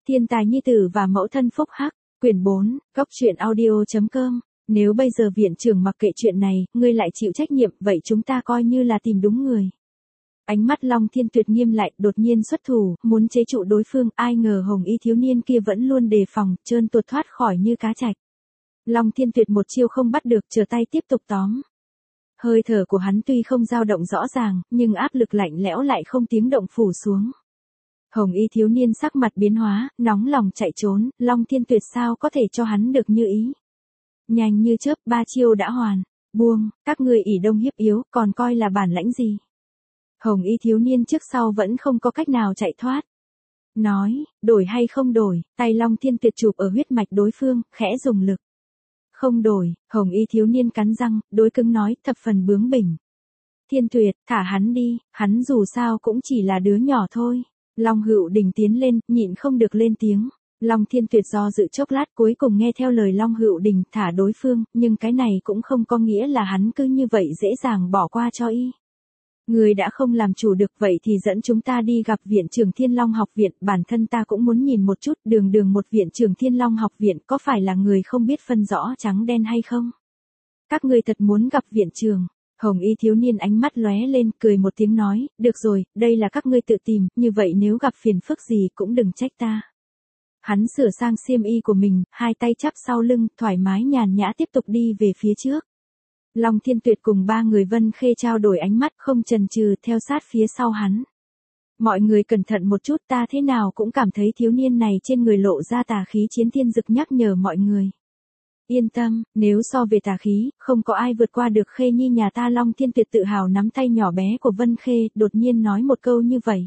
Thiên tài nhi tử và mẫu thân phúc hắc, quyển 4, góc truyện audio.com. Nếu bây giờ viện trưởng mặc kệ chuyện này, ngươi lại chịu trách nhiệm, vậy chúng ta coi như là tìm đúng người. Ánh mắt Long Thiên Tuyệt nghiêm lại, đột nhiên xuất thủ, muốn chế trụ đối phương, ai ngờ hồng y thiếu niên kia vẫn luôn đề phòng, trơn tuột thoát khỏi như cá trạch. Long Thiên Tuyệt một chiêu không bắt được, trở tay tiếp tục tóm. Hơi thở của hắn tuy không dao động rõ ràng, nhưng áp lực lạnh lẽo lại không tiếng động phủ xuống. Hồng y thiếu niên sắc mặt biến hóa, nóng lòng chạy trốn, Long Thiên Tuyệt sao có thể cho hắn được như ý. Nhanh như chớp, 3 chiêu đã hoàn. Buông, các ngươi ỷ đông hiếp yếu, còn coi là bản lãnh gì. Hồng y thiếu niên trước sau vẫn không có cách nào chạy thoát. Nói, đổi hay không đổi, tay Long Thiên Tuyệt chụp ở huyết mạch đối phương, khẽ dùng lực. Không đổi, hồng y thiếu niên cắn răng, đối cứng nói, thập phần bướng bỉnh. Thiên Tuyệt, thả hắn đi, hắn dù sao cũng chỉ là đứa nhỏ thôi. Long Hữu Đình tiến lên, nhịn không được lên tiếng. Long Thiên Tuyệt do dự chốc lát cuối cùng nghe theo lời Long Hữu Đình thả đối phương, nhưng cái này cũng không có nghĩa là hắn cứ như vậy dễ dàng bỏ qua cho y. Người đã không làm chủ được vậy thì dẫn chúng ta đi gặp viện trưởng Thiên Long học viện, bản thân ta cũng muốn nhìn một chút, đường một viện trưởng Thiên Long học viện có phải là người không biết phân rõ trắng đen hay không? Các ngươi thật muốn gặp viện trưởng? Hồng y thiếu niên ánh mắt lóe lên, cười một tiếng nói, được rồi, đây là các ngươi tự tìm, như vậy nếu gặp phiền phức gì cũng đừng trách ta. Hắn sửa sang xiêm y của mình, hai tay chắp sau lưng, thoải mái nhàn nhã tiếp tục đi về phía trước. Long Thiên Tuyệt cùng 3 người Vân Khê trao đổi ánh mắt không chần chừ theo sát phía sau hắn. Mọi người cẩn thận một chút, ta thế nào cũng cảm thấy thiếu niên này trên người lộ ra tà khí. Chiến Thiên Dực nhắc nhở mọi người. Yên tâm, nếu so về tà khí, không có ai vượt qua được Khê Nhi nhà ta. Long Thiên Tuyệt tự hào nắm tay nhỏ bé của Vân Khê, đột nhiên nói một câu như vậy.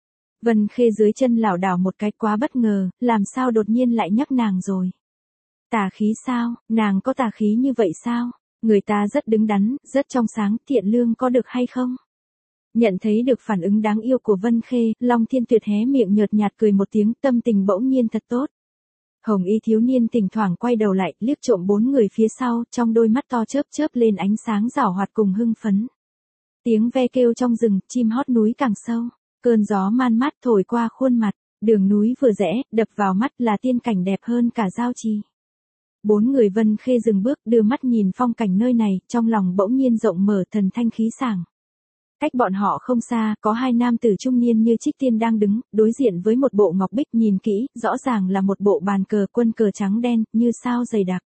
Vân Khê dưới chân lảo đảo một cái, quá bất ngờ, làm sao đột nhiên lại nhắc nàng rồi. Tà khí sao, nàng có tà khí như vậy sao? Người ta rất đứng đắn, rất trong sáng, thiện lương có được hay không? Nhận thấy được phản ứng đáng yêu của Vân Khê, Long Thiên Tuyệt hé miệng nhợt nhạt cười một tiếng, tâm tình bỗng nhiên thật tốt. Hồng y thiếu niên thỉnh thoảng quay đầu lại, liếc trộm 4 người phía sau, trong đôi mắt to chớp chớp lên ánh sáng giảo hoạt cùng hưng phấn. Tiếng ve kêu trong rừng, chim hót núi càng sâu, cơn gió man mát thổi qua khuôn mặt, đường núi vừa rẽ, đập vào mắt là tiên cảnh đẹp hơn cả giao trì. 4 người Vân Khê dừng bước, đưa mắt nhìn phong cảnh nơi này, trong lòng bỗng nhiên rộng mở, thần thanh khí sảng. Cách bọn họ không xa, có 2 nam tử trung niên như trích tiên đang đứng, đối diện với một bộ ngọc bích, nhìn kỹ, rõ ràng là một bộ bàn cờ, quân cờ trắng đen, như sao dày đặc.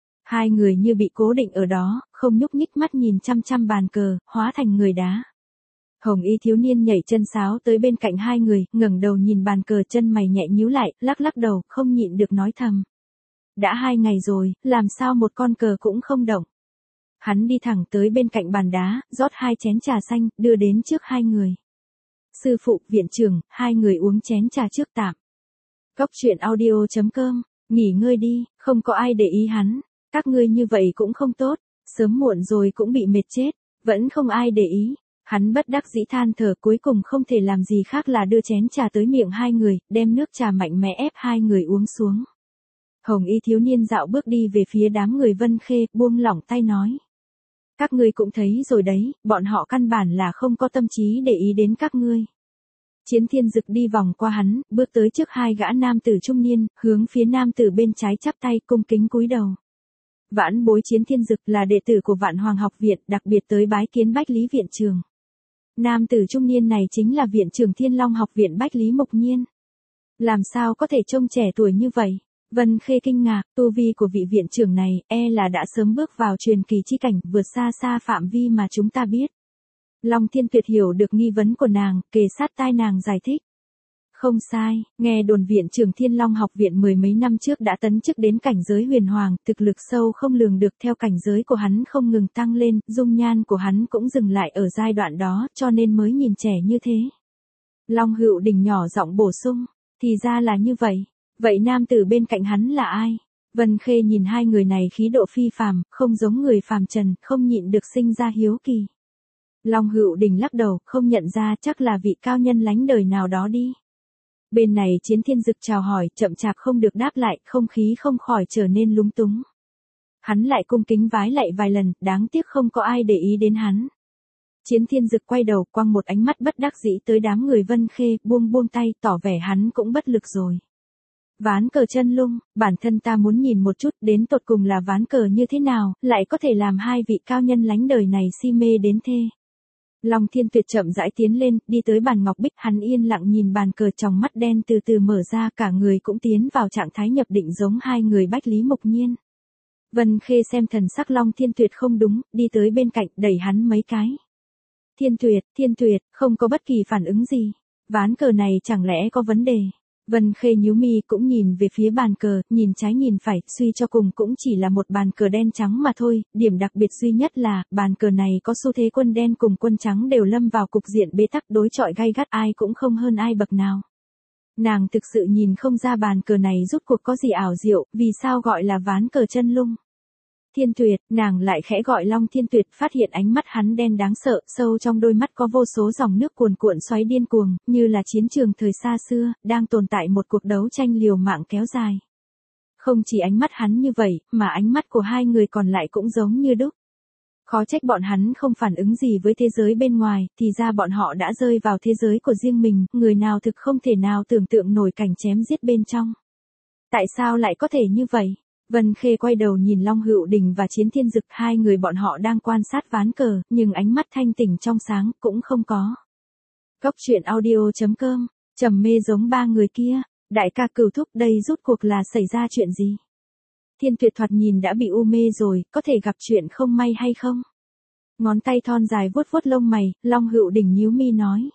2 người như bị cố định ở đó, không nhúc nhích, mắt nhìn chăm chăm bàn cờ, hóa thành người đá. Hồng y thiếu niên nhảy chân sáo tới bên cạnh 2 người, ngẩng đầu nhìn bàn cờ, chân mày nhẹ nhíu lại, lắc lắc đầu, không nhịn được nói thầm. Đã 2 ngày rồi, làm sao một con cờ cũng không động. Hắn đi thẳng tới bên cạnh bàn đá, rót 2 chén trà xanh, đưa đến trước 2 người. Sư phụ, viện trưởng, 2 người uống chén trà trước tạm. Góc truyện audio.com, nghỉ ngơi đi, không có ai để ý hắn. Các ngươi như vậy cũng không tốt, sớm muộn rồi cũng bị mệt chết, vẫn không ai để ý. Hắn bất đắc dĩ than thở, cuối cùng không thể làm gì khác là đưa chén trà tới miệng 2 người, đem nước trà mạnh mẽ ép 2 người uống xuống. Hồng y thiếu niên dạo bước đi về phía đám người Vân Khê, buông lỏng tay nói. Các ngươi cũng thấy rồi đấy, bọn họ căn bản là không có tâm trí để ý đến các ngươi. Chiến Thiên Dực đi vòng qua hắn, bước tới trước 2 gã nam tử trung niên, hướng phía nam tử bên trái chắp tay, cung kính cúi đầu. Vãn bối Chiến Thiên Dực là đệ tử của Vạn Hoàng học viện, đặc biệt tới bái kiến Bách Lý viện trưởng. Nam tử trung niên này chính là viện trưởng Thiên Long học viện Bách Lý Mục Nhiên. Làm sao có thể trông trẻ tuổi như vậy? Vân Khê kinh ngạc, tu vi của vị viện trưởng này, là đã sớm bước vào truyền kỳ chi cảnh, vượt xa xa phạm vi mà chúng ta biết. Long Thiên Tuyệt hiểu được nghi vấn của nàng, kề sát tai nàng giải thích. Không sai, nghe đồn viện trưởng Thiên Long học viện 10 mấy năm trước đã tấn chức đến cảnh giới huyền hoàng, thực lực sâu không lường được, theo cảnh giới của hắn không ngừng tăng lên, dung nhan của hắn cũng dừng lại ở giai đoạn đó, cho nên mới nhìn trẻ như thế. Long Hữu Đình nhỏ giọng bổ sung, thì ra là như vậy. Vậy nam tử bên cạnh hắn là ai? Vân Khê nhìn 2 người này khí độ phi phàm, không giống người phàm trần, không nhịn được sinh ra hiếu kỳ. Long Hữu Đình lắc đầu, không nhận ra, chắc là vị cao nhân lánh đời nào đó đi. Bên này Chiến Thiên Dực chào hỏi, chậm chạp không được đáp lại, không khí không khỏi trở nên lúng túng. Hắn lại cung kính vái lạy vài lần, đáng tiếc không có ai để ý đến hắn. Chiến Thiên Dực quay đầu, quăng một ánh mắt bất đắc dĩ tới đám người Vân Khê, buông tay, tỏ vẻ hắn cũng bất lực rồi. Ván cờ chân lung, bản thân ta muốn nhìn một chút đến tột cùng là ván cờ như thế nào, lại có thể làm hai vị cao nhân lánh đời này si mê đến thế. Long Thiên Tuyệt chậm rãi tiến lên, đi tới bàn ngọc bích, hắn yên lặng nhìn bàn cờ, tròng mắt đen từ từ mở ra, cả người cũng tiến vào trạng thái nhập định giống hai người Bách Lý Mộc Nhiên. Vân Khê xem thần sắc Long Thiên Tuyệt không đúng, đi tới bên cạnh, đẩy hắn mấy cái. Thiên Tuyệt, không có bất kỳ phản ứng gì. Ván cờ này chẳng lẽ có vấn đề? Vân Khê nhíu mi cũng nhìn về phía bàn cờ, nhìn trái nhìn phải, suy cho cùng cũng chỉ là một bàn cờ đen trắng mà thôi, điểm đặc biệt duy nhất là, bàn cờ này có xu thế quân đen cùng quân trắng đều lâm vào cục diện bế tắc đối chọi gay gắt, ai cũng không hơn ai bậc nào. Nàng thực sự nhìn không ra bàn cờ này rút cuộc có gì ảo diệu, vì sao gọi là ván cờ chân lung. Thiên Tuyệt, nàng lại khẽ gọi Long Thiên Tuyệt, phát hiện ánh mắt hắn đen đáng sợ, sâu trong đôi mắt có vô số dòng nước cuồn cuộn xoáy điên cuồng, như là chiến trường thời xa xưa, đang tồn tại một cuộc đấu tranh liều mạng kéo dài. Không chỉ ánh mắt hắn như vậy, mà ánh mắt của hai người còn lại cũng giống như đúc. Khó trách bọn hắn không phản ứng gì với thế giới bên ngoài, thì ra bọn họ đã rơi vào thế giới của riêng mình, người nào thực không thể nào tưởng tượng nổi cảnh chém giết bên trong. Tại sao lại có thể như vậy? Vân Khê quay đầu nhìn Long Hữu Đình và Chiến Thiên Dực, hai người bọn họ đang quan sát ván cờ, nhưng ánh mắt thanh tỉnh trong sáng cũng không có. Góc truyện audio.com, trầm mê giống ba người kia, đại ca Cửu thúc, đây rút cuộc là xảy ra chuyện gì? Thiên Tuyệt thoạt nhìn đã bị u mê rồi, có thể gặp chuyện không may hay không? Ngón tay thon dài vuốt vuốt lông mày, Long Hữu Đình nhíu mi nói.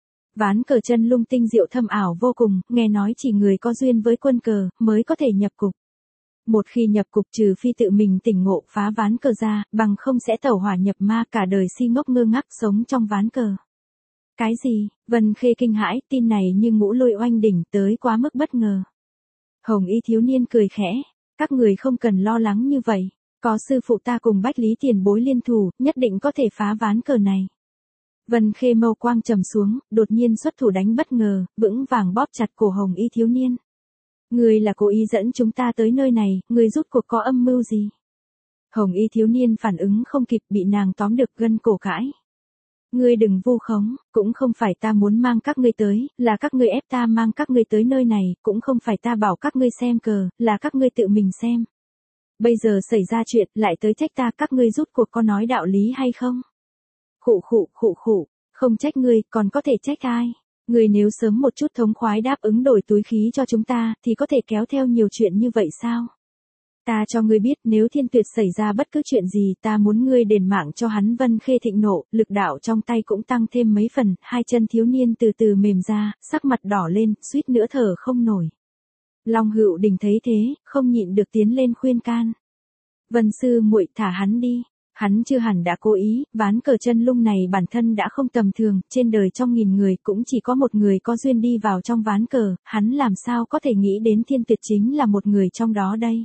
Ván cờ chân lung tinh diệu thâm ảo vô cùng, nghe nói chỉ người có duyên với quân cờ mới có thể nhập cục. Một khi nhập cục trừ phi tự mình tỉnh ngộ phá ván cờ ra, bằng không sẽ tẩu hỏa nhập ma, cả đời si ngốc ngơ ngác sống trong ván cờ. Cái gì? Vân Khê kinh hãi, tin này như ngũ lôi oanh đỉnh, tới quá mức bất ngờ. Hồng Y thiếu niên cười khẽ, các người không cần lo lắng như vậy, có sư phụ ta cùng Bách Lý tiền bối liên thủ, nhất định có thể phá ván cờ này. Vân Khê mâu quang trầm xuống, đột nhiên xuất thủ đánh bất ngờ, vững vàng bóp chặt cổ Hồng Y thiếu niên. Ngươi là cố ý dẫn chúng ta tới nơi này, ngươi rút cuộc có âm mưu gì? Hồng Y thiếu niên phản ứng không kịp, bị nàng tóm được gân cổ cãi. Ngươi đừng vu khống, cũng không phải ta muốn mang các ngươi tới, là các ngươi ép ta mang các ngươi tới nơi này, cũng không phải ta bảo các ngươi xem cờ, là các ngươi tự mình xem. Bây giờ xảy ra chuyện, lại tới trách ta, các ngươi rút cuộc có nói đạo lý hay không? Khụ, không trách ngươi, còn có thể trách ai? Ngươi nếu sớm một chút thống khoái đáp ứng đổi túi khí cho chúng ta, thì có thể kéo theo nhiều chuyện như vậy sao? Ta cho ngươi biết, nếu Thiên Tuyệt xảy ra bất cứ chuyện gì, ta muốn ngươi đền mạng cho hắn. Vân Khê thịnh nộ, lực đạo trong tay cũng tăng thêm mấy phần, hai chân thiếu niên từ từ mềm ra, sắc mặt đỏ lên, suýt nữa thở không nổi. Long Hữu Đình thấy thế, không nhịn được tiến lên khuyên can. Vân sư muội, thả hắn đi. Hắn chưa hẳn đã cố ý, ván cờ chân lung này bản thân đã không tầm thường, trên đời trong nghìn người cũng chỉ có một người có duyên đi vào trong ván cờ, hắn làm sao có thể nghĩ đến Thiên Tuyệt chính là một người trong đó đây.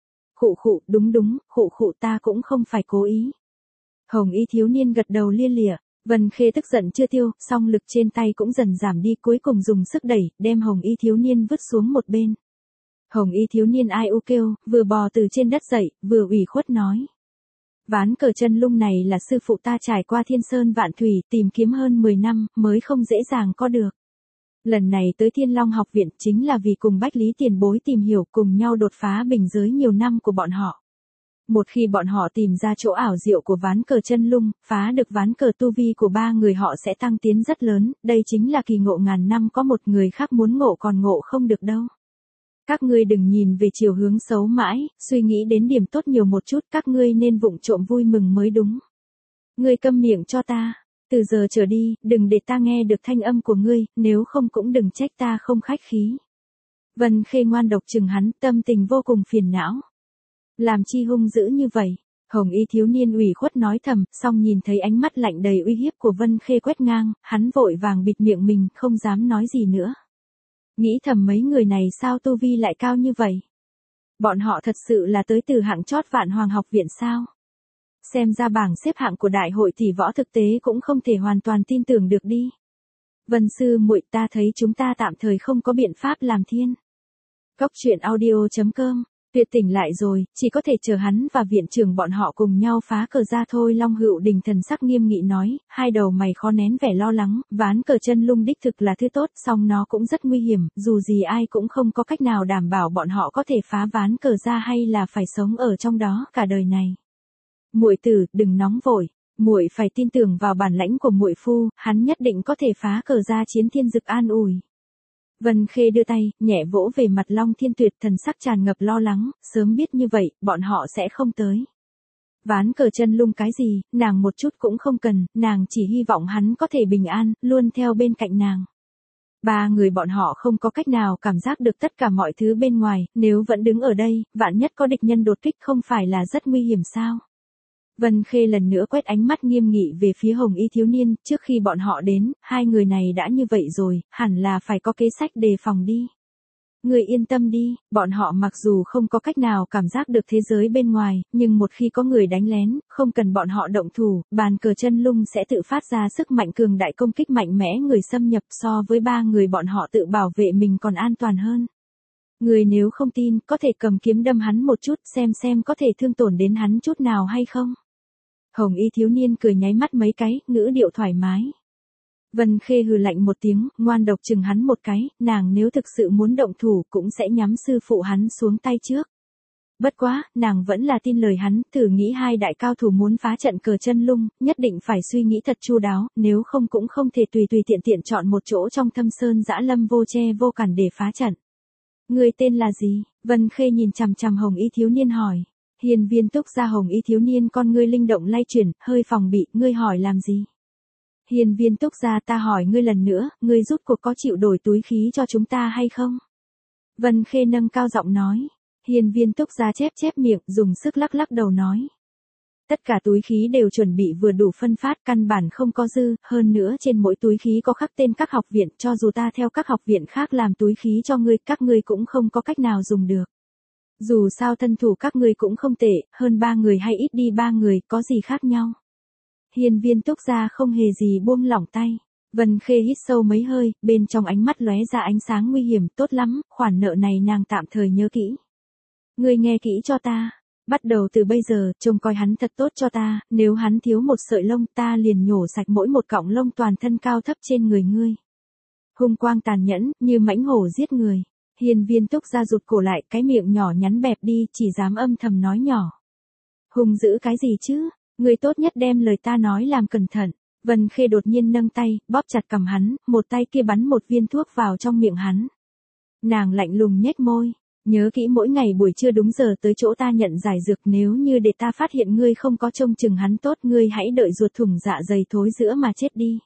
Đúng, ta cũng không phải cố ý. Hồng Y thiếu niên gật đầu lia lịa, Vân Khê tức giận chưa tiêu, song lực trên tay cũng dần giảm đi, cuối cùng dùng sức đẩy, đem Hồng Y thiếu niên vứt xuống một bên. Hồng Y thiếu niên ai u kêu, vừa bò từ trên đất dậy, vừa ủy khuất nói. Ván cờ chân lung này là sư phụ ta trải qua thiên sơn vạn thủy, tìm kiếm hơn 10 năm, mới không dễ dàng có được. Lần này tới Thiên Long học viện chính là vì cùng Bách Lý tiền bối tìm hiểu, cùng nhau đột phá bình giới nhiều năm của bọn họ. Một khi bọn họ tìm ra chỗ ảo diệu của ván cờ chân lung, phá được ván cờ, tu vi của ba người họ sẽ tăng tiến rất lớn, đây chính là kỳ ngộ ngàn năm có một, người khác muốn ngộ còn ngộ không được đâu. Các ngươi đừng nhìn về chiều hướng xấu mãi, suy nghĩ đến điểm tốt nhiều một chút, các ngươi nên vụng trộm vui mừng mới đúng. Ngươi câm miệng cho ta, từ giờ trở đi, đừng để ta nghe được thanh âm của ngươi, nếu không cũng đừng trách ta không khách khí. Vân Khê ngoan độc chừng hắn, tâm tình vô cùng phiền não. Làm chi hung dữ như vậy? Hồng Y thiếu niên ủy khuất nói thầm, song nhìn thấy ánh mắt lạnh đầy uy hiếp của Vân Khê quét ngang, hắn vội vàng bịt miệng mình, không dám nói gì nữa. Nghĩ thầm mấy người này sao tu vi lại cao như vậy? Bọn họ thật sự là tới từ hạng chót Vạn Hoàng học viện sao? Xem ra bảng xếp hạng của đại hội tỷ võ thực tế cũng không thể hoàn toàn tin tưởng được đi. Vân sư muội, ta thấy chúng ta tạm thời không có biện pháp làm thiên. Góc truyện audio.com Tuyệt tỉnh lại rồi, chỉ có thể chờ hắn và viện trưởng bọn họ cùng nhau phá cờ ra thôi. Long Hữu Đình thần sắc nghiêm nghị nói, hai đầu mày khó nén vẻ lo lắng, ván cờ chân lung đích thực là thứ tốt, song nó cũng rất nguy hiểm, dù gì ai cũng không có cách nào đảm bảo bọn họ có thể phá ván cờ ra hay là phải sống ở trong đó cả đời này. Muội tử, đừng nóng vội, muội phải tin tưởng vào bản lãnh của muội phu, hắn nhất định có thể phá cờ ra. Chiến Thiên Dực an ủi. Vân Khê đưa tay, nhẹ vỗ về mặt Long Thiên Tuyệt, thần sắc tràn ngập lo lắng, sớm biết như vậy, bọn họ sẽ không tới. Ván cờ chân lung cái gì, nàng một chút cũng không cần, nàng chỉ hy vọng hắn có thể bình an, luôn theo bên cạnh nàng. Ba người bọn họ không có cách nào cảm giác được tất cả mọi thứ bên ngoài, nếu vẫn đứng ở đây, vạn nhất có địch nhân đột kích không phải là rất nguy hiểm sao? Vân Khê lần nữa quét ánh mắt nghiêm nghị về phía Hồng Y thiếu niên, trước khi bọn họ đến, hai người này đã như vậy rồi, hẳn là phải có kế sách đề phòng đi. Người yên tâm đi, bọn họ mặc dù không có cách nào cảm giác được thế giới bên ngoài, nhưng một khi có người đánh lén, không cần bọn họ động thủ, bàn cờ chân lung sẽ tự phát ra sức mạnh cường đại công kích mạnh mẽ người xâm nhập, so với ba người bọn họ tự bảo vệ mình còn an toàn hơn. Người nếu không tin, có thể cầm kiếm đâm hắn một chút xem có thể thương tổn đến hắn chút nào hay không. Hồng Y thiếu niên cười nháy mắt mấy cái, ngữ điệu thoải mái. Vân Khê hừ lạnh một tiếng, ngoan độc chừng hắn một cái, nàng nếu thực sự muốn động thủ cũng sẽ nhắm sư phụ hắn xuống tay trước. Bất quá, nàng vẫn là tin lời hắn, thử nghĩ hai đại cao thủ muốn phá trận cờ chân lung, nhất định phải suy nghĩ thật chu đáo, nếu không cũng không thể tùy tiện chọn một chỗ trong thâm sơn dã lâm vô che vô cản để phá trận. Người tên là gì? Vân Khê nhìn chằm chằm Hồng Y thiếu niên hỏi. Hiên Viên Túc gia. Hồng Y thiếu niên con ngươi linh động lay chuyển, hơi phòng bị, ngươi hỏi làm gì? Hiên Viên Túc gia, ta hỏi ngươi lần nữa, ngươi rút cuộc có chịu đổi túi khí cho chúng ta hay không? Vân Khê nâng cao giọng nói. Hiên Viên Túc gia chép miệng, dùng sức lắc đầu nói. Tất cả túi khí đều chuẩn bị vừa đủ phân phát, căn bản không có dư, hơn nữa trên mỗi túi khí có khắc tên các học viện, cho dù ta theo các học viện khác làm túi khí cho ngươi, các ngươi cũng không có cách nào dùng được. Dù sao thân thủ các ngươi cũng không tệ, hơn 3 người hay ít đi 3 người, có gì khác nhau. Hiên Viên Túc gia không hề gì buông lỏng tay. Vân Khê hít sâu mấy hơi, bên trong ánh mắt lóe ra ánh sáng nguy hiểm, tốt lắm, khoản nợ này nàng tạm thời nhớ kỹ. Ngươi nghe kỹ cho ta, bắt đầu từ bây giờ, trông coi hắn thật tốt cho ta, nếu hắn thiếu một sợi lông ta liền nhổ sạch mỗi một cọng lông toàn thân cao thấp trên người ngươi. Hung quang tàn nhẫn, như mãnh hổ giết người. Hiên Viên Túc gia rụt cổ lại, cái miệng nhỏ nhắn bẹp đi, chỉ dám âm thầm nói nhỏ. Hung dữ cái gì chứ, người tốt nhất đem lời ta nói làm cẩn thận. Vân Khê đột nhiên nâng tay, bóp chặt cằm hắn, một tay kia bắn một viên thuốc vào trong miệng hắn. Nàng lạnh lùng nhếch môi, nhớ kỹ mỗi ngày buổi trưa đúng giờ tới chỗ ta nhận giải dược, nếu như để ta phát hiện ngươi không có trông chừng hắn tốt, ngươi hãy đợi ruột thủng dạ dày thối giữa mà chết đi.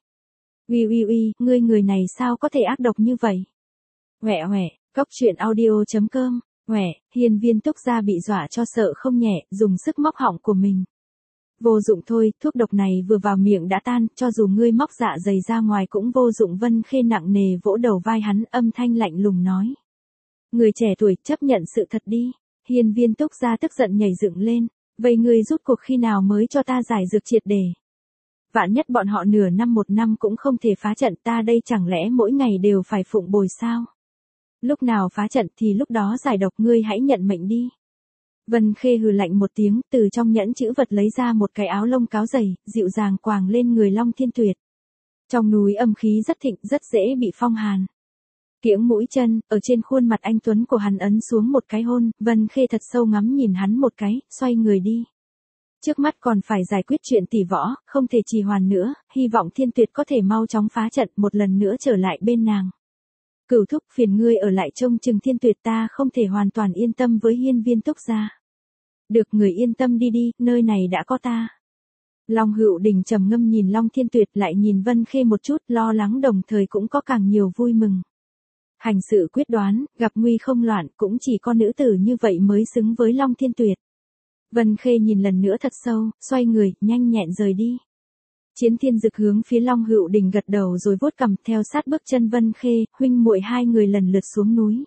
Uy, ngươi người này sao có thể ác độc như vậy? Hoẹ, Cốc truyện audio.com, Hiên Viên Túc gia bị dọa cho sợ không nhẹ, dùng sức móc họng của mình. Vô dụng thôi, thuốc độc này vừa vào miệng đã tan, cho dù ngươi móc dạ dày ra ngoài cũng vô dụng. Vân Khê nặng nề vỗ đầu vai hắn, âm thanh lạnh lùng nói. Người trẻ tuổi, chấp nhận sự thật đi. Hiên Viên Túc gia tức giận nhảy dựng lên. Vậy ngươi rút cuộc khi nào mới cho ta giải dược triệt để? Vạn nhất bọn họ nửa năm một năm cũng không thể phá trận, ta đây chẳng lẽ mỗi ngày đều phải phụng bồi sao? Lúc nào phá trận thì lúc đó giải độc, ngươi hãy nhận mệnh đi. Vân Khê hừ lạnh một tiếng, từ trong nhẫn chữ vật lấy ra một cái áo lông cáo dày, dịu dàng quàng lên người Long Thiên Tuyệt. Trong núi âm khí rất thịnh, rất dễ bị phong hàn. Kiễng mũi chân, ở trên khuôn mặt anh tuấn của hắn ấn xuống một cái hôn, Vân Khê thật sâu ngắm nhìn hắn một cái, xoay người đi. Trước mắt còn phải giải quyết chuyện tỷ võ, không thể trì hoãn nữa, hy vọng Thiên Tuyệt có thể mau chóng phá trận, một lần nữa trở lại bên nàng. Cửu thúc, phiền ngươi ở lại trông chừng Thiên Tuyệt, ta không thể hoàn toàn yên tâm với Hiên Viên Túc gia. Được, người yên tâm đi, nơi này đã có ta. Long Hữu Đình trầm ngâm nhìn Long Thiên Tuyệt, lại nhìn Vân Khê một chút, lo lắng đồng thời cũng có càng nhiều vui mừng. Hành sự quyết đoán, gặp nguy không loạn, cũng chỉ có nữ tử như vậy mới xứng với Long Thiên Tuyệt. Vân Khê nhìn lần nữa thật sâu, xoay người, nhanh nhẹn rời đi. Chiến Thiên Dực hướng phía Long Hữu Đình gật đầu rồi vuốt cằm, theo sát bước chân Vân Khê, huynh muội hai người lần lượt xuống núi.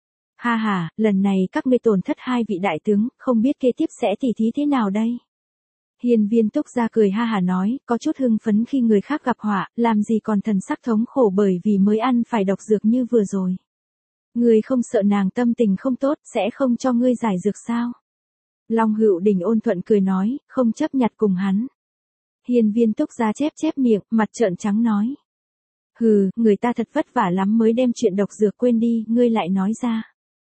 Ha, lần này các ngươi tổn thất hai vị đại tướng, không biết kế tiếp sẽ tỉ thí thế nào đây? Hiên Viên Túc gia cười ha hả nói, có chút hưng phấn khi người khác gặp họa, làm gì còn thần sắc thống khổ bởi vì mới ăn phải độc dược như vừa rồi. Ngươi không sợ nàng tâm tình không tốt, sẽ không cho ngươi giải dược sao? Long Hữu Đình ôn thuận cười nói, không chấp nhặt cùng hắn. Hiên Viên Túc Gia chép chép miệng, mặt trợn trắng nói. Hừ, người ta thật vất vả lắm mới đem chuyện độc dược quên đi, ngươi lại nói ra.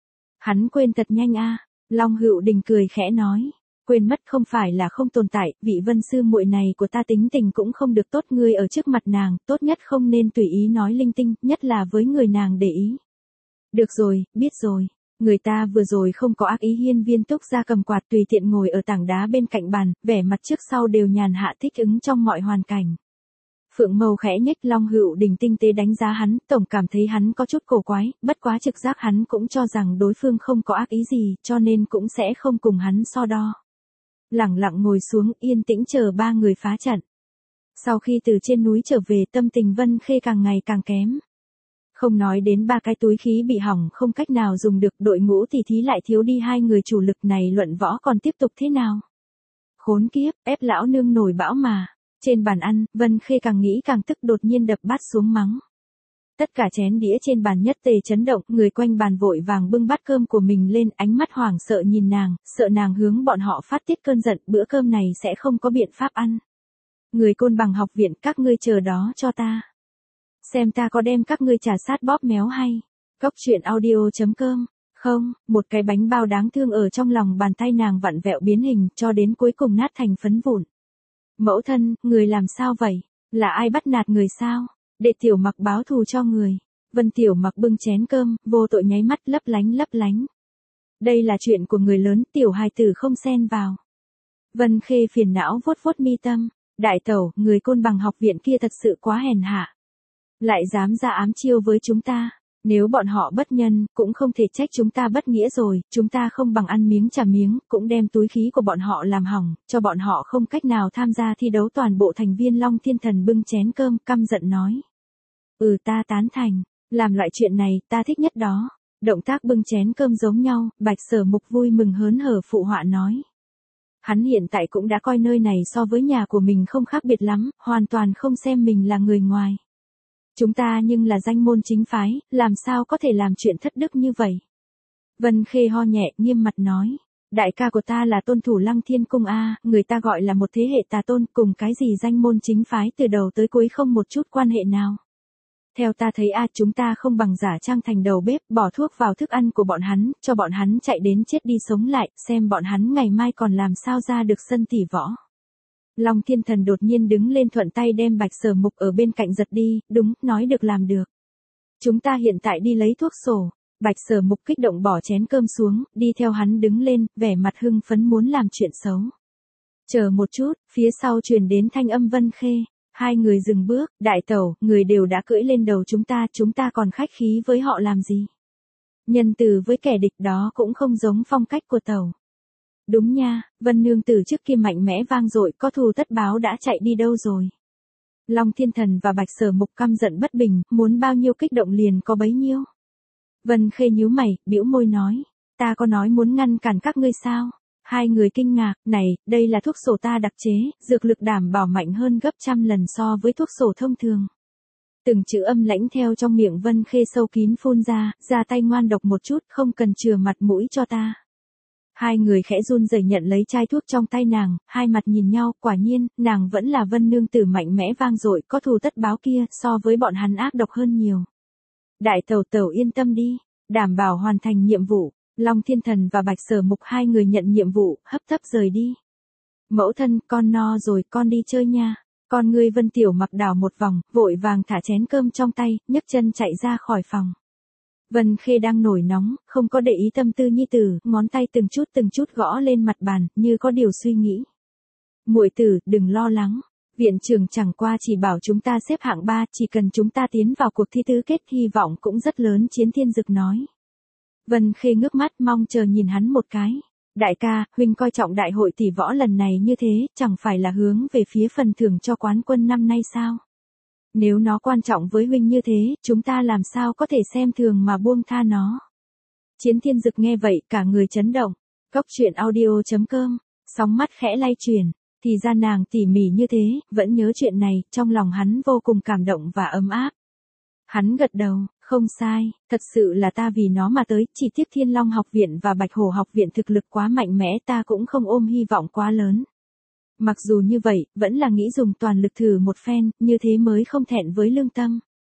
Hắn quên thật nhanh a. Long Hữu Đình cười khẽ nói. Quên mất không phải là không tồn tại, vị Vân sư muội này của ta tính tình cũng không được tốt, ngươi ở trước mặt nàng, tốt nhất không nên tùy ý nói linh tinh, nhất là với người nàng để ý. Được rồi, biết rồi. Người ta vừa rồi không có ác ý. Hiên Viên Túc Gia cầm quạt tùy tiện ngồi ở tảng đá bên cạnh bàn, vẻ mặt trước sau đều nhàn hạ thích ứng trong mọi hoàn cảnh. Phượng Mâu khẽ nhếch. Long Hữu Đình tinh tế đánh giá hắn, tổng cảm thấy hắn có chút cổ quái, bất quá trực giác hắn cũng cho rằng đối phương không có ác ý gì, cho nên cũng sẽ không cùng hắn so đo. Lẳng lặng ngồi xuống, yên tĩnh chờ ba người phá trận. Sau khi từ trên núi trở về, tâm tình Vân Khê càng ngày càng kém. Không nói đến ba cái túi khí bị hỏng không cách nào dùng được, đội ngũ tỉ thí lại thiếu đi hai người chủ lực này, luận võ còn tiếp tục thế nào? Khốn kiếp, ép lão nương nổi bão mà. Trên bàn ăn, Vân Khê càng nghĩ càng tức, đột nhiên đập bát xuống mắng. Tất cả chén đĩa trên bàn nhất tề chấn động, người quanh bàn vội vàng bưng bát cơm của mình lên, ánh mắt hoảng sợ nhìn nàng, sợ nàng hướng bọn họ phát tiết cơn giận, bữa cơm này sẽ không có biện pháp ăn. Người Côn Bằng học viện, các ngươi chờ đó cho ta. Xem ta có đem các ngươi trà sát bóp méo hay. Góc truyện audio.com. Không, một cái bánh bao đáng thương ở trong lòng bàn tay nàng vặn vẹo biến hình, cho đến cuối cùng nát thành phấn vụn. Mẫu thân, người làm sao vậy? Là ai bắt nạt người sao? Để Tiểu Mặc báo thù cho người. Vân Tiểu Mặc bưng chén cơm, vô tội nháy mắt lấp lánh lấp lánh. Đây là chuyện của người lớn, tiểu hài tử không xen vào. Vân Khê phiền não vuốt vuốt mi tâm. Đại tẩu, người Côn Bằng học viện kia thật sự quá hèn hạ. Lại dám ra ám chiêu với chúng ta. Nếu bọn họ bất nhân, cũng không thể trách chúng ta bất nghĩa rồi, chúng ta không bằng ăn miếng trả miếng, cũng đem túi khí của bọn họ làm hỏng, cho bọn họ không cách nào tham gia thi đấu. Toàn bộ thành viên Long Thiên Thần bưng chén cơm, căm giận nói. Ta tán thành, làm loại chuyện này, ta thích nhất đó. Động tác bưng chén cơm giống nhau, Bạch Sở Mục vui mừng hớn hở phụ họa nói. Hắn hiện tại cũng đã coi nơi này so với nhà của mình không khác biệt lắm, hoàn toàn không xem mình là người ngoài. Chúng ta nhưng là danh môn chính phái, làm sao có thể làm chuyện thất đức như vậy? Vân Khê ho nhẹ, nghiêm mặt nói. Đại ca của ta là tôn thủ Lăng Thiên Cung a, người ta gọi là một thế hệ tà tôn, cùng cái gì danh môn chính phái từ đầu tới cuối không một chút quan hệ nào. Theo ta thấy chúng ta không bằng giả trang thành đầu bếp, bỏ thuốc vào thức ăn của bọn hắn, cho bọn hắn chạy đến chết đi sống lại, xem bọn hắn ngày mai còn làm sao ra được sân tỷ võ. Long Thiên Thần đột nhiên đứng lên, thuận tay đem Bạch Sở Mục ở bên cạnh giật đi, đúng, nói được làm được. Chúng ta hiện tại đi lấy thuốc sổ. Bạch Sở Mục kích động bỏ chén cơm xuống, đi theo hắn đứng lên, vẻ mặt hưng phấn muốn làm chuyện xấu. Chờ một chút, phía sau truyền đến thanh âm Vân Khê. Hai người dừng bước, đại tẩu, người đều đã cưỡi lên đầu chúng ta còn khách khí với họ làm gì? Nhân từ với kẻ địch đó cũng không giống phong cách của tẩu. Đúng nha, Vân nương tử trước kia mạnh mẽ vang dội, có thù tất báo đã chạy đi đâu rồi? Long Thiên Thần và Bạch Sở Mục căm giận bất bình, muốn bao nhiêu kích động liền có bấy nhiêu. Vân Khê nhíu mày, bĩu môi nói, ta có nói muốn ngăn cản các ngươi sao? Hai người kinh ngạc, này, đây là thuốc sổ ta đặc chế, dược lực đảm bảo mạnh hơn gấp trăm lần so với thuốc sổ thông thường. Từng chữ âm lãnh theo trong miệng Vân Khê sâu kín phun ra tay ngoan độc một chút, không cần chừa mặt mũi cho ta. Hai người khẽ run rẩy nhận lấy chai thuốc trong tay nàng, hai mặt nhìn nhau, quả nhiên, nàng vẫn là Vân nương tử mạnh mẽ vang dội, có thù tất báo kia, so với bọn hắn ác độc hơn nhiều. Đại tẩu tẩu yên tâm đi, đảm bảo hoàn thành nhiệm vụ. Long Thiên Thần và Bạch Sở Mục hai người nhận nhiệm vụ, hấp tấp rời đi. Mẫu thân, con no rồi, con đi chơi nha. Con ngươi Vân Tiểu Mặc đảo một vòng, vội vàng thả chén cơm trong tay, nhấc chân chạy ra khỏi phòng. Vân Khê đang nổi nóng, không có để ý tâm tư nhi tử, ngón tay từng chút gõ lên mặt bàn, như có điều suy nghĩ. Muội tử, đừng lo lắng. Viện trưởng chẳng qua chỉ bảo chúng ta xếp hạng 3, chỉ cần chúng ta tiến vào cuộc thi tứ kết, hy vọng cũng rất lớn. Chiến Thiên Dực nói. Vân Khê ngước mắt mong chờ nhìn hắn một cái. Đại ca, huynh coi trọng đại hội tỷ võ lần này như thế, chẳng phải là hướng về phía phần thưởng cho quán quân năm nay sao? Nếu nó quan trọng với huynh như thế, chúng ta làm sao có thể xem thường mà buông tha nó? Chiến Thiên Dực nghe vậy, cả người chấn động. Góc truyện audio.com, sóng mắt khẽ lay chuyển. Thì ra nàng tỉ mỉ như thế, vẫn nhớ chuyện này, trong lòng hắn vô cùng cảm động và ấm áp. Hắn gật đầu, không sai, thật sự là ta vì nó mà tới, chỉ tiếc Thiên Long học viện và Bạch Hổ học viện thực lực quá mạnh mẽ, ta cũng không ôm hy vọng quá lớn. Mặc dù như vậy, vẫn là nghĩ dùng toàn lực thử một phen, như thế mới không thẹn với lương tâm.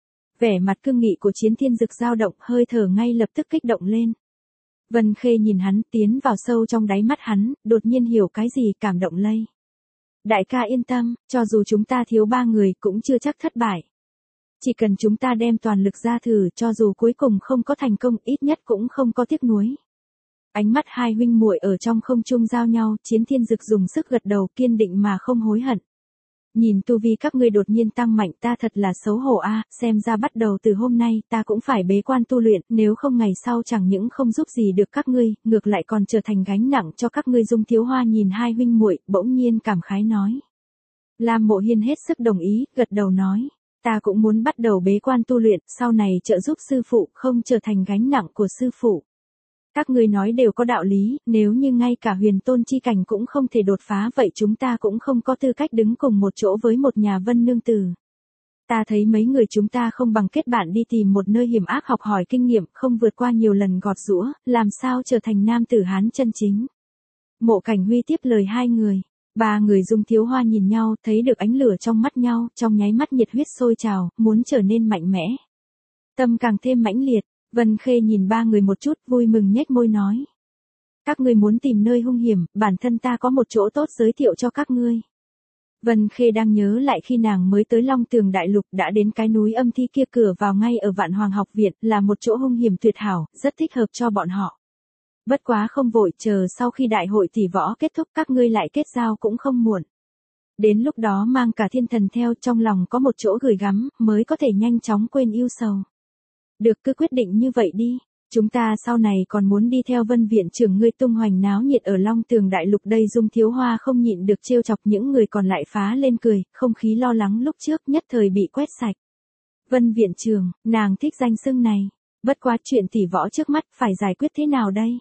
Vẻ mặt cương nghị của Chiến Thiên Dực dao động, hơi thở ngay lập tức kích động lên. Vân Khê nhìn hắn, tiến vào sâu trong đáy mắt hắn, đột nhiên hiểu cái gì, cảm động lây. Đại ca yên tâm, cho dù chúng ta thiếu 3 người cũng chưa chắc thất bại. Chỉ cần chúng ta đem toàn lực ra thử, cho dù cuối cùng không có thành công, ít nhất cũng không có tiếc nuối. Ánh mắt hai huynh muội ở trong không trung giao nhau, Chiến Thiên Dực dùng sức gật đầu, kiên định mà không hối hận. Nhìn tu vi các ngươi đột nhiên tăng mạnh, ta thật là xấu hổ a, xem ra bắt đầu từ hôm nay ta cũng phải bế quan tu luyện, nếu không ngày sau chẳng những không giúp gì được các ngươi, ngược lại còn trở thành gánh nặng cho các ngươi. Dung Thiếu Hoa nhìn hai huynh muội, bỗng nhiên cảm khái nói. Lam Mộ Hiên hết sức đồng ý, gật đầu nói, ta cũng muốn bắt đầu bế quan tu luyện, sau này trợ giúp sư phụ, không trở thành gánh nặng của sư phụ. Các ngươi nói đều có đạo lý, nếu như ngay cả huyền tôn chi cảnh cũng không thể đột phá, vậy chúng ta cũng không có tư cách đứng cùng một chỗ với một nhà Vân nương tử. Ta thấy mấy người chúng ta không bằng kết bạn đi tìm một nơi hiểm ác học hỏi kinh nghiệm, không vượt qua nhiều lần gọt giũa, làm sao trở thành nam tử Hán chân chính. Mộ Cảnh Huy tiếp lời hai người. Ba người Dung Thiếu Hoa nhìn nhau, thấy được ánh lửa trong mắt nhau, trong nháy mắt nhiệt huyết sôi trào, muốn trở nên mạnh mẽ. Tâm càng thêm mãnh liệt. Vân Khê nhìn ba người một chút, vui mừng nhếch môi nói. Các ngươi muốn tìm nơi hung hiểm, bản thân ta có một chỗ tốt giới thiệu cho các ngươi. Vân Khê đang nhớ lại khi nàng mới tới Long Tường Đại Lục, đã đến cái núi âm thi kia, cửa vào ngay ở Vạn Hoàng học viện, là một chỗ hung hiểm tuyệt hảo, rất thích hợp cho bọn họ. Bất quá không vội, chờ sau khi đại hội tỷ võ kết thúc các ngươi lại kết giao cũng không muộn. Đến lúc đó mang cả thiên thần theo, trong lòng có một chỗ gửi gắm, mới có thể nhanh chóng quên yêu sầu. Được, cứ quyết định như vậy đi. Chúng ta sau này còn muốn đi theo Vân viện trưởng ngươi tung hoành náo nhiệt ở Long Tường Đại Lục đây. Dung Thiếu Hoa không nhịn được trêu chọc, những người còn lại phá lên cười, không khí lo lắng lúc trước nhất thời bị quét sạch. Vân viện trưởng, nàng thích danh xưng này. Bất quá chuyện tỷ võ trước mắt phải giải quyết thế nào đây?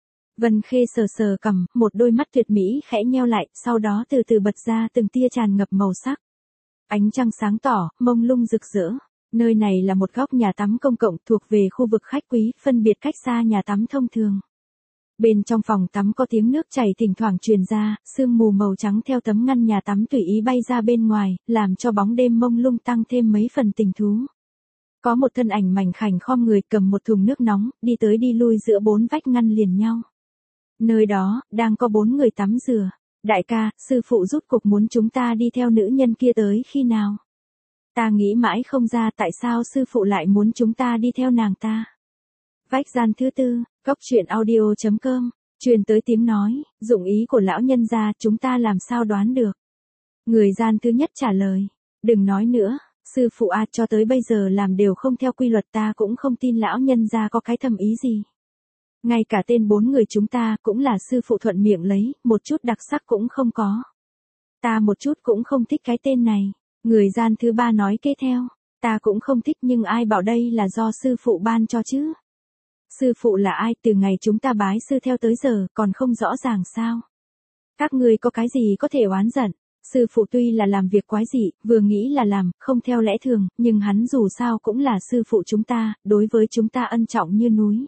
Vân Khê sờ sờ cằm, một đôi mắt tuyệt mỹ khẽ nheo lại, sau đó từ từ bật ra từng tia tràn ngập màu sắc. Ánh trăng sáng tỏ, mông lung rực rỡ. Nơi này là một góc nhà tắm công cộng thuộc về khu vực khách quý, phân biệt cách xa nhà tắm thông thường. Bên trong phòng tắm có tiếng nước chảy thỉnh thoảng truyền ra, sương mù màu trắng theo tấm ngăn nhà tắm tùy ý bay ra bên ngoài, làm cho bóng đêm mông lung tăng thêm mấy phần tình thú. Có một thân ảnh mảnh khảnh khom người cầm một thùng nước nóng, đi tới đi lui giữa 4 vách ngăn liền nhau. Nơi đó, đang có 4 người tắm rửa. Đại ca, sư phụ rút cục muốn chúng ta đi theo nữ nhân kia tới khi nào? Ta nghĩ mãi không ra tại sao sư phụ lại muốn chúng ta đi theo nàng ta. Vách gian thứ tư, cóc truyện audio.com, truyền tới tiếng nói, dụng ý của lão nhân gia chúng ta làm sao đoán được. Người gian thứ nhất trả lời, đừng nói nữa, sư phụ a, cho tới bây giờ làm đều không theo quy luật, ta cũng không tin lão nhân gia có cái thầm ý gì. Ngay cả tên 4 người chúng ta cũng là sư phụ thuận miệng lấy, một chút đặc sắc cũng không có. Ta một chút cũng không thích cái tên này. Người gian thứ ba nói kế theo, ta cũng không thích nhưng ai bảo đây là do sư phụ ban cho chứ. Sư phụ là ai, từ ngày chúng ta bái sư theo tới giờ còn không rõ ràng sao? Các ngươi có cái gì có thể oán giận? Sư phụ tuy là làm việc quái dị, vừa nghĩ là làm, không theo lẽ thường, nhưng hắn dù sao cũng là sư phụ chúng ta, đối với chúng ta ân trọng như núi.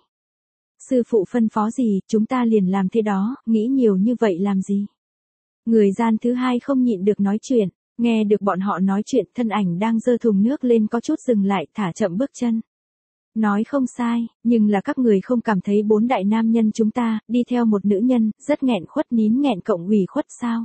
Sư phụ phân phó gì, chúng ta liền làm thế đó, nghĩ nhiều như vậy làm gì? Người gian thứ hai không nhịn được nói chuyện. Nghe được bọn họ nói chuyện, thân ảnh đang giơ thùng nước lên có chút dừng lại, thả chậm bước chân. Nói không sai, nhưng là các người không cảm thấy 4 đại nam nhân chúng ta, đi theo một nữ nhân, rất nghẹn khuất, nín nghẹn cộng ủy khuất sao?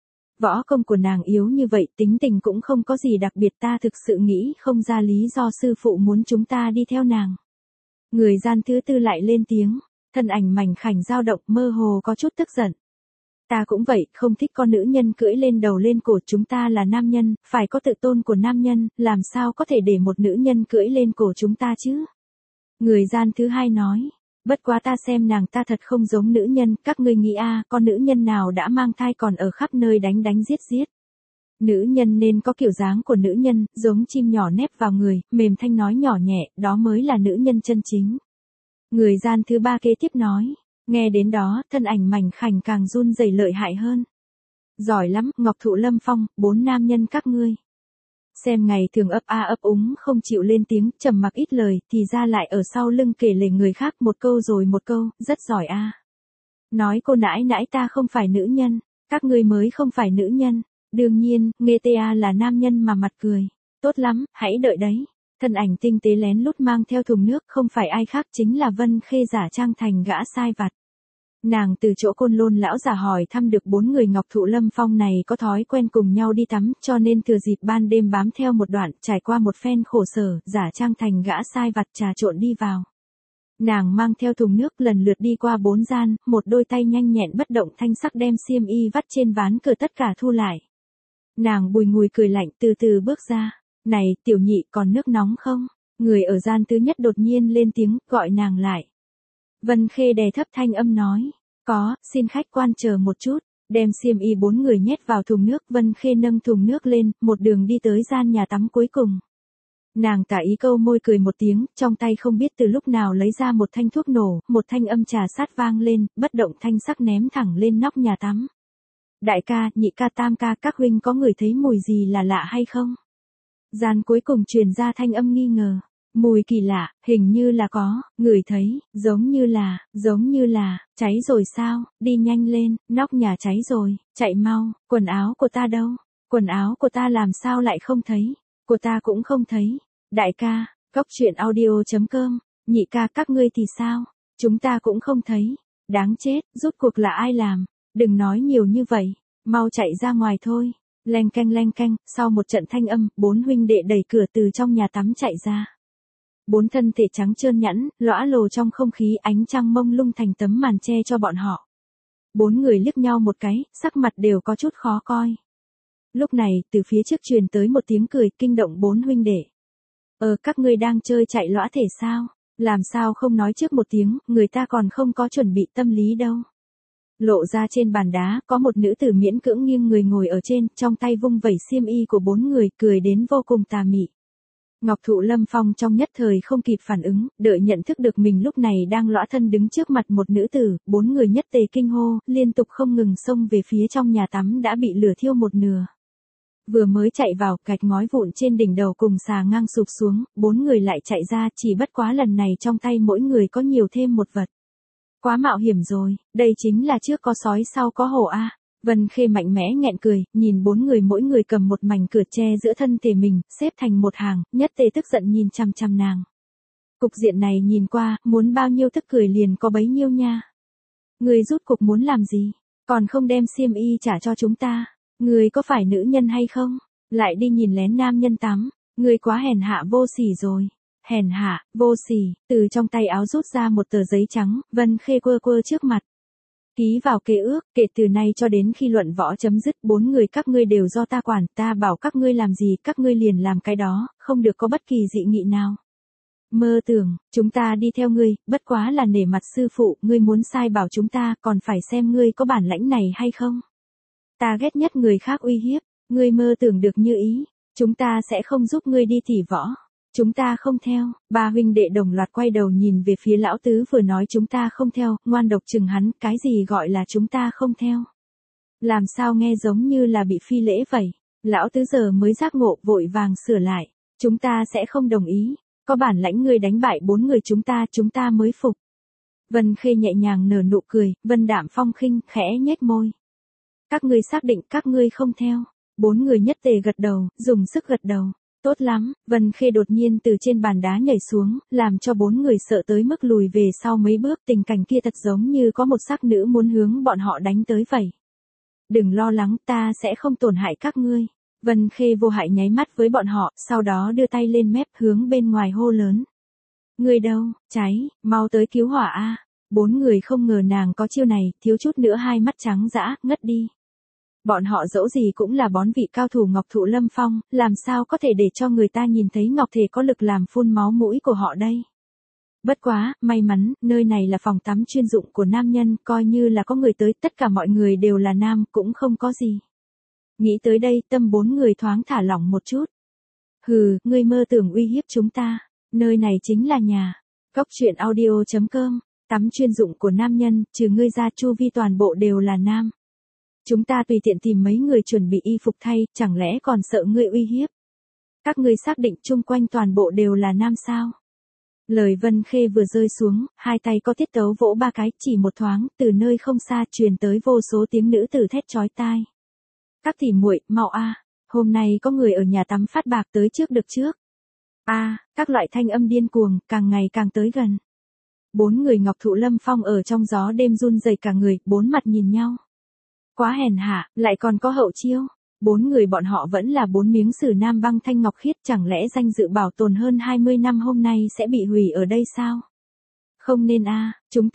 Võ công của nàng yếu như vậy, tính tình cũng không có gì đặc biệt, ta thực sự nghĩ không ra lý do sư phụ muốn chúng ta đi theo nàng. Người gian thứ tư lại lên tiếng, thân ảnh mảnh khảnh dao động, mơ hồ có chút tức giận. Ta cũng vậy, không thích con nữ nhân cưỡi lên đầu lên cổ, chúng ta là nam nhân, phải có tự tôn của nam nhân, làm sao có thể để một nữ nhân cưỡi lên cổ chúng ta chứ? Người gian thứ hai nói, bất quá ta xem nàng ta thật không giống nữ nhân, các ngươi nghĩ a, con nữ nhân nào đã mang thai còn ở khắp nơi đánh đánh giết giết. Nữ nhân nên có kiểu dáng của nữ nhân, giống chim nhỏ nép vào người, mềm thanh nói nhỏ nhẹ, đó mới là nữ nhân chân chính. Người gian thứ ba kế tiếp nói. Nghe đến đó, thân ảnh mảnh khảnh càng run rẩy lợi hại hơn. Giỏi lắm, Ngọc Thụ Lâm Phong, 4 nam nhân các ngươi. Xem ngày thường ấp a ấp úng không chịu lên tiếng, trầm mặc ít lời, thì ra lại ở sau lưng kể lể người khác một câu rồi một câu, rất giỏi a. Nói cô nãi nãi ta không phải nữ nhân, các ngươi mới không phải nữ nhân. Đương nhiên, nghe ta là nam nhân mà mặt cười. Tốt lắm, hãy đợi đấy. Thân ảnh tinh tế lén lút mang theo thùng nước, không phải ai khác chính là Vân Khê giả trang thành gã sai vặt. Nàng từ chỗ Côn Lôn lão già hỏi thăm được 4 người Ngọc Thụ Lâm Phong này có thói quen cùng nhau đi tắm, cho nên thừa dịp ban đêm bám theo một đoạn, trải qua một phen khổ sở, giả trang thành gã sai vặt trà trộn đi vào. Nàng mang theo thùng nước lần lượt đi qua 4 gian, một đôi tay nhanh nhẹn bất động thanh sắc đem xiêm y vắt trên ván cửa tất cả thu lại. Nàng bùi ngùi cười lạnh từ từ bước ra. Này, tiểu nhị còn nước nóng không? Người ở gian thứ nhất đột nhiên lên tiếng, gọi nàng lại. Vân Khê đè thấp thanh âm nói. Có, xin khách quan chờ một chút. Đem xiêm y 4 người nhét vào thùng nước. Vân Khê nâng thùng nước lên, một đường đi tới gian nhà tắm cuối cùng. Nàng tả ý câu môi cười một tiếng, trong tay không biết từ lúc nào lấy ra một thanh thuốc nổ, một thanh âm trà sát vang lên, bất động thanh sắc ném thẳng lên nóc nhà tắm. Đại ca, nhị ca, tam ca, các huynh có ngửi thấy mùi gì là lạ hay không? Gian cuối cùng truyền ra thanh âm nghi ngờ. Mùi kỳ lạ, hình như là có, ngửi thấy, giống như là, cháy rồi sao, đi nhanh lên, nóc nhà cháy rồi, chạy mau, quần áo của ta đâu? Quần áo của ta làm sao lại không thấy? Của ta cũng không thấy. Đại ca, Cốc Truyện Audio.com, nhị ca các ngươi thì sao? Chúng ta cũng không thấy. Đáng chết, rốt cuộc là ai làm? Đừng nói nhiều như vậy, mau chạy ra ngoài thôi. Leng keng, sau một trận thanh âm, 4 huynh đệ đẩy cửa từ trong nhà tắm chạy ra. 4 thân thể trắng trơn nhẵn, lõa lồ trong không khí, ánh trăng mông lung thành tấm màn che cho bọn họ. 4 người liếc nhau một cái, sắc mặt đều có chút khó coi. Lúc này, từ phía trước truyền tới một tiếng cười kinh động 4 huynh đệ. Các ngươi đang chơi chạy lõa thể sao? Làm sao không nói trước một tiếng, người ta còn không có chuẩn bị tâm lý đâu. Lộ ra trên bàn đá, có một nữ tử miễn cưỡng nghiêng người ngồi ở trên, trong tay vung vẩy xiêm y của 4 người, cười đến vô cùng tà mị. Ngọc Thụ Lâm Phong trong nhất thời không kịp phản ứng, đợi nhận thức được mình lúc này đang lõa thân đứng trước mặt một nữ tử, 4 người nhất tề kinh hô, liên tục không ngừng xông về phía trong nhà tắm đã bị lửa thiêu một nửa. Vừa mới chạy vào, gạch ngói vụn trên đỉnh đầu cùng xà ngang sụp xuống, 4 người lại chạy ra, chỉ bất quá lần này trong tay mỗi người có nhiều thêm một vật. Quá mạo hiểm rồi, đây chính là trước có sói sau có hổ a. Vân Khê mạnh mẽ nghẹn cười, nhìn 4 người mỗi người cầm một mảnh cửa che giữa thân thể mình, xếp thành một hàng, nhất tề tức giận nhìn chằm chằm nàng. Cục diện này nhìn qua, muốn bao nhiêu tức cười liền có bấy nhiêu nha. Người rút cục muốn làm gì? Còn không đem xiêm y trả cho chúng ta. Người có phải nữ nhân hay không? Lại đi nhìn lén nam nhân tắm. Người quá hèn hạ vô sỉ rồi. Hèn hạ, vô sỉ, từ trong tay áo rút ra một tờ giấy trắng, Vân Khê quơ quơ trước mặt. Ký vào kế ước, kể từ nay cho đến khi luận võ chấm dứt, 4 người các ngươi đều do ta quản, ta bảo các ngươi làm gì các ngươi liền làm cái đó, không được có bất kỳ dị nghị nào. Mơ tưởng, chúng ta đi theo ngươi, bất quá là nể mặt sư phụ, ngươi muốn sai bảo chúng ta, còn phải xem ngươi có bản lãnh này hay không. Ta ghét nhất người khác uy hiếp, ngươi mơ tưởng được như ý, chúng ta sẽ không giúp ngươi đi tỉ võ. Chúng ta không theo. 3 huynh đệ đồng loạt quay đầu nhìn về phía lão tứ vừa nói chúng ta không theo, ngoan độc chừng hắn, cái gì gọi là chúng ta không theo. Làm sao nghe giống như là bị phi lễ vậy. Lão tứ giờ mới giác ngộ, vội vàng sửa lại. Chúng ta sẽ không đồng ý. Có bản lãnh ngươi đánh bại 4 người chúng ta mới phục. Vân Khê nhẹ nhàng nở nụ cười, Vân Đạm Phong khinh, khẽ nhếch môi. Các ngươi xác định các ngươi không theo. 4 người nhất tề gật đầu, dùng sức gật đầu. Tốt lắm, Vân Khê đột nhiên từ trên bàn đá nhảy xuống, làm cho 4 người sợ tới mức lùi về sau mấy bước, tình cảnh kia thật giống như có một sắc nữ muốn hướng bọn họ đánh tới vậy. Đừng lo lắng, ta sẽ không tổn hại các ngươi. Vân Khê vô hại nháy mắt với bọn họ, sau đó đưa tay lên mép hướng bên ngoài hô lớn. Người đâu, cháy, mau tới cứu hỏa a. 4 người không ngờ nàng có chiêu này, thiếu chút nữa hai mắt trắng dã, ngất đi. Bọn họ dẫu gì cũng là bón vị cao thủ Ngọc Thụ Lâm Phong, làm sao có thể để cho người ta nhìn thấy Ngọc Thể có lực làm phun máu mũi của họ đây. Bất quá, may mắn, nơi này là phòng tắm chuyên dụng của nam nhân, coi như là có người tới, tất cả mọi người đều là nam, cũng không có gì. Nghĩ tới đây, tâm 4 người thoáng thả lỏng một chút. Hừ, ngươi mơ tưởng uy hiếp chúng ta, nơi này chính là nhà. Cốc Truyện Audio.com, tắm chuyên dụng của nam nhân, trừ ngươi ra chu vi toàn bộ đều là nam. Chúng ta tùy tiện tìm mấy người chuẩn bị y phục thay, chẳng lẽ còn sợ ngươi uy hiếp. Các ngươi xác định chung quanh toàn bộ đều là nam sao? Lời Vân Khê vừa rơi xuống, hai tay có tiết tấu vỗ ba cái, chỉ một thoáng, từ nơi không xa truyền tới vô số tiếng nữ tử thét chói tai. Các tỷ muội, mau a, hôm nay có người ở nhà tắm phát bạc tới trước được trước. A, các loại thanh âm điên cuồng, càng ngày càng tới gần. Bốn người Ngọc Thụ Lâm Phong ở trong gió đêm run rẩy cả người, bốn mặt nhìn nhau. Quá hèn hạ, lại còn có hậu chiêu. Bốn người bọn họ vẫn là bốn miếng sử nam băng thanh ngọc khiết, chẳng lẽ danh dự bảo tồn hơn 20 năm hôm nay sẽ bị hủy ở đây sao? Không nên a, chúng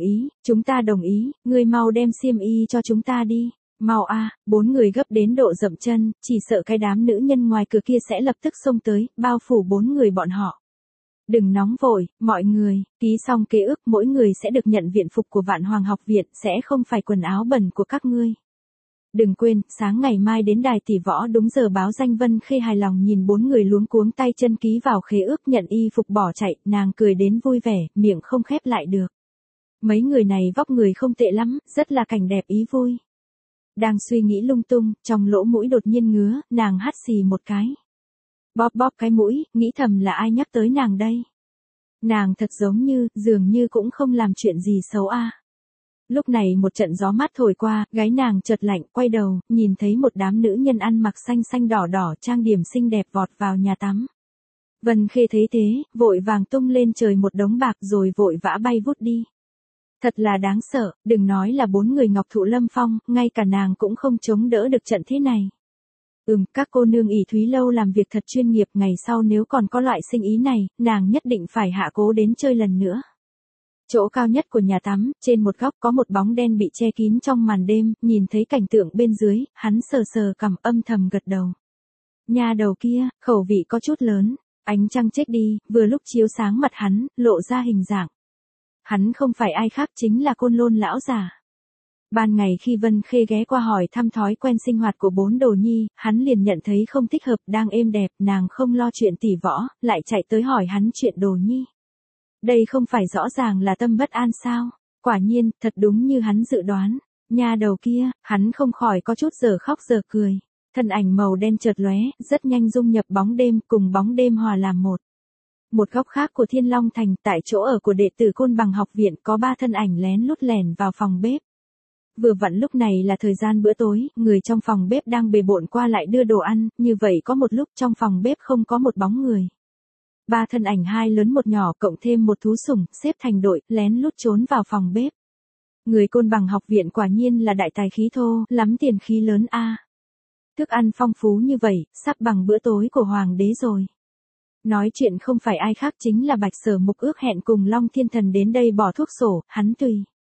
ta đồng ý, ngươi mau đem xiêm y cho chúng ta đi. Mau a, bốn người gấp đến độ dậm chân, chỉ sợ cái đám nữ nhân ngoài cửa kia sẽ lập tức xông tới, bao phủ bốn người bọn họ. Đừng nóng vội, mọi người, ký xong kế ước mỗi người sẽ được nhận viện phục của Vạn Hoàng học viện, sẽ không phải quần áo bẩn của các ngươi. Đừng quên, sáng ngày mai đến đài tỷ võ đúng giờ báo danh. Vân Khê hài lòng nhìn bốn người luống cuống tay chân ký vào khế ước nhận y phục bỏ chạy, nàng cười đến vui vẻ, miệng không khép lại được. Mấy người này vóc người không tệ lắm, rất là cảnh đẹp ý vui. Đang suy nghĩ lung tung, trong lỗ mũi đột nhiên ngứa, nàng hắt xì một cái. Bóp bóp cái mũi, nghĩ thầm là ai nhắc tới nàng đây. Nàng thật dường như cũng không làm chuyện gì xấu a. Lúc này một trận gió mát thổi qua, gáy nàng chợt lạnh, quay đầu, nhìn thấy một đám nữ nhân ăn mặc xanh xanh đỏ đỏ trang điểm xinh đẹp vọt vào nhà tắm. Vân Khê thấy thế, vội vàng tung lên trời một đống bạc rồi vội vã bay vút đi. Thật là đáng sợ, đừng nói là bốn người Ngọc Thụ Lâm Phong, ngay cả nàng cũng không chống đỡ được trận thế này. Các cô nương ỷ Thúy Lâu làm việc thật chuyên nghiệp, ngày sau nếu còn có loại sinh ý này, nàng nhất định phải hạ cố đến chơi lần nữa. Chỗ cao nhất của nhà tắm, trên một góc có một bóng đen bị che kín trong màn đêm, nhìn thấy cảnh tượng bên dưới, hắn sờ sờ cằm âm thầm gật đầu. Nhà đầu kia, khẩu vị có chút lớn, ánh trăng chết đi, vừa lúc chiếu sáng mặt hắn, lộ ra hình dạng. Hắn không phải ai khác chính là Côn Lôn lão già. Ban ngày khi Vân Khê ghé qua hỏi thăm thói quen sinh hoạt của bốn đồ nhi, hắn liền nhận thấy không thích hợp, đang êm đẹp, nàng không lo chuyện tỷ võ, lại chạy tới hỏi hắn chuyện đồ nhi. Đây không phải rõ ràng là tâm bất an sao? Quả nhiên, thật đúng như hắn dự đoán. Nhà đầu kia, hắn không khỏi có chút giờ khóc giờ cười. Thân ảnh màu đen chợt lóe, rất nhanh dung nhập bóng đêm, cùng bóng đêm hòa làm một. Một góc khác của Thiên Long Thành, tại chỗ ở của đệ tử Côn Bằng học viện, có ba thân ảnh lén lút lẻn vào phòng bếp. Vừa vặn lúc này là thời gian bữa tối, người trong phòng bếp đang bề bộn qua lại đưa đồ ăn, như vậy có một lúc trong phòng bếp không có một bóng người. Ba thân ảnh hai lớn một nhỏ cộng thêm một thú sủng, xếp thành đội, lén lút trốn vào phòng bếp. Người Côn Bằng học viện quả nhiên là đại tài khí thô, lắm tiền khí lớn a. Thức ăn phong phú như vậy, sắp bằng bữa tối của hoàng đế rồi. Nói chuyện không phải ai khác chính là Bạch Sở Mục ước hẹn cùng Long Thiên Thần đến đây bỏ thuốc sổ, hắn tùy.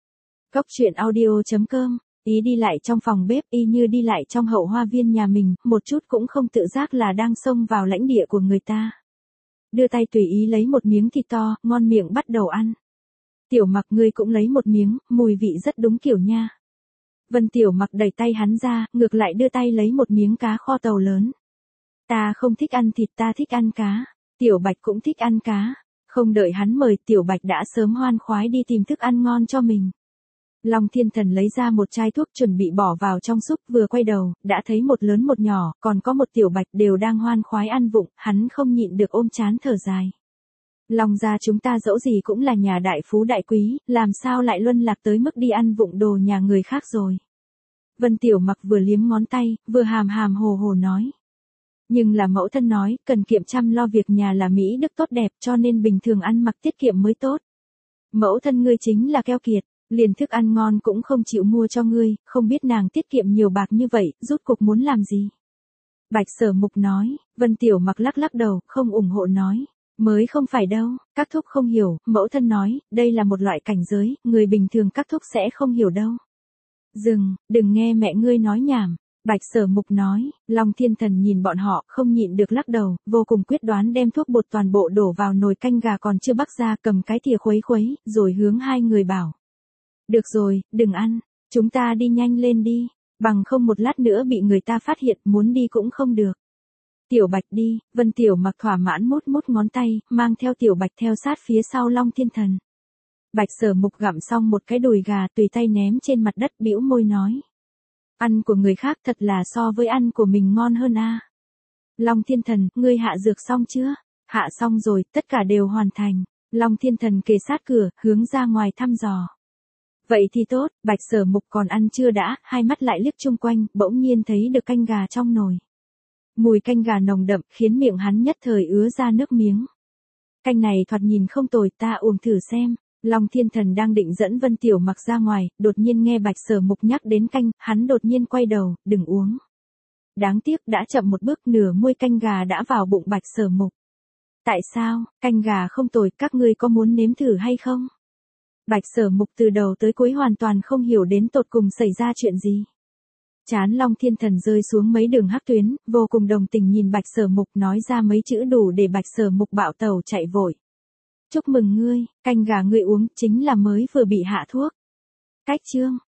Cốc truyện audio.com, ý đi lại trong phòng bếp y như đi lại trong hậu hoa viên nhà mình, một chút cũng không tự giác là đang xông vào lãnh địa của người ta. Đưa tay tùy ý lấy một miếng thịt to, ngon miệng bắt đầu ăn. Tiểu Mặc ngươi cũng lấy một miếng, mùi vị rất đúng kiểu nha. Vân Tiểu Mặc đẩy tay hắn ra, ngược lại đưa tay lấy một miếng cá kho tàu lớn. Ta không thích ăn thịt, ta thích ăn cá. Tiểu Bạch cũng thích ăn cá. Không đợi hắn mời, Tiểu Bạch đã sớm hoan khoái đi tìm thức ăn ngon cho mình. Long Thiên Thần lấy ra một chai thuốc chuẩn bị bỏ vào trong súp, vừa quay đầu, đã thấy một lớn một nhỏ, còn có một Tiểu Bạch đều đang hoan khoái ăn vụng, hắn không nhịn được ôm chán thở dài. Long gia chúng ta dẫu gì cũng là nhà đại phú đại quý, làm sao lại luân lạc tới mức đi ăn vụng đồ nhà người khác rồi. Vân Tiểu Mặc vừa liếm ngón tay, vừa hàm hàm hồ hồ nói. Nhưng là mẫu thân nói, cần kiệm chăm lo việc nhà là mỹ đức tốt đẹp, cho nên bình thường ăn mặc tiết kiệm mới tốt. Mẫu thân ngươi chính là keo kiệt, liền thức ăn ngon cũng không chịu mua cho ngươi, không biết nàng tiết kiệm nhiều bạc như vậy, rút cục muốn làm gì. Bạch Sở Mục nói. Vân Tiểu Mặc lắc lắc đầu, không ủng hộ nói. Mới không phải đâu, các thúc không hiểu, mẫu thân nói, đây là một loại cảnh giới, người bình thường các thúc sẽ không hiểu đâu. Đừng nghe mẹ ngươi nói nhảm. Bạch Sở Mục nói. Long Thiên Thần nhìn bọn họ, không nhịn được lắc đầu, vô cùng quyết đoán đem thuốc bột toàn bộ đổ vào nồi canh gà còn chưa bắc ra, cầm cái thìa khuấy khuấy, rồi hướng hai người bảo. Được rồi, đừng ăn, chúng ta đi nhanh lên đi, bằng không một lát nữa bị người ta phát hiện, muốn đi cũng không được. Tiểu Bạch đi. Vân Tiểu Mặc thỏa mãn mút ngón tay, mang theo Tiểu Bạch theo sát phía sau Long Thiên Thần. Bạch Sở Mục gặm xong một cái đùi gà tùy tay ném trên mặt đất, bĩu môi nói. Ăn của người khác thật là so với ăn của mình ngon hơn a. Long Thiên Thần, ngươi hạ dược xong chưa? Hạ xong rồi, tất cả đều hoàn thành. Long Thiên Thần kề sát cửa, hướng ra ngoài thăm dò. Vậy thì tốt, Bạch Sở Mục còn ăn chưa đã, hai mắt lại liếc chung quanh, bỗng nhiên thấy được canh gà trong nồi. Mùi canh gà nồng đậm khiến miệng hắn nhất thời ứa ra nước miếng. Canh này thoạt nhìn không tồi, ta uống thử xem. Long Thiên Thần đang định dẫn Vân Tiểu Mặc ra ngoài, đột nhiên nghe Bạch Sở Mục nhắc đến canh, hắn đột nhiên quay đầu, đừng uống. Đáng tiếc đã chậm một bước, nửa muôi canh gà đã vào bụng Bạch Sở Mục. Tại sao, canh gà không tồi, các ngươi có muốn nếm thử hay không? Bạch Sở Mục từ đầu tới cuối hoàn toàn không hiểu đến tột cùng xảy ra chuyện gì. Trán Long Thiên Thần rơi xuống mấy đường hắc tuyến, vô cùng đồng tình nhìn Bạch Sở Mục, nói ra mấy chữ đủ để Bạch Sở Mục bạo tẩu chạy vội. Chúc mừng ngươi, canh gà ngươi uống chính là mới vừa bị hạ thuốc. Cách chương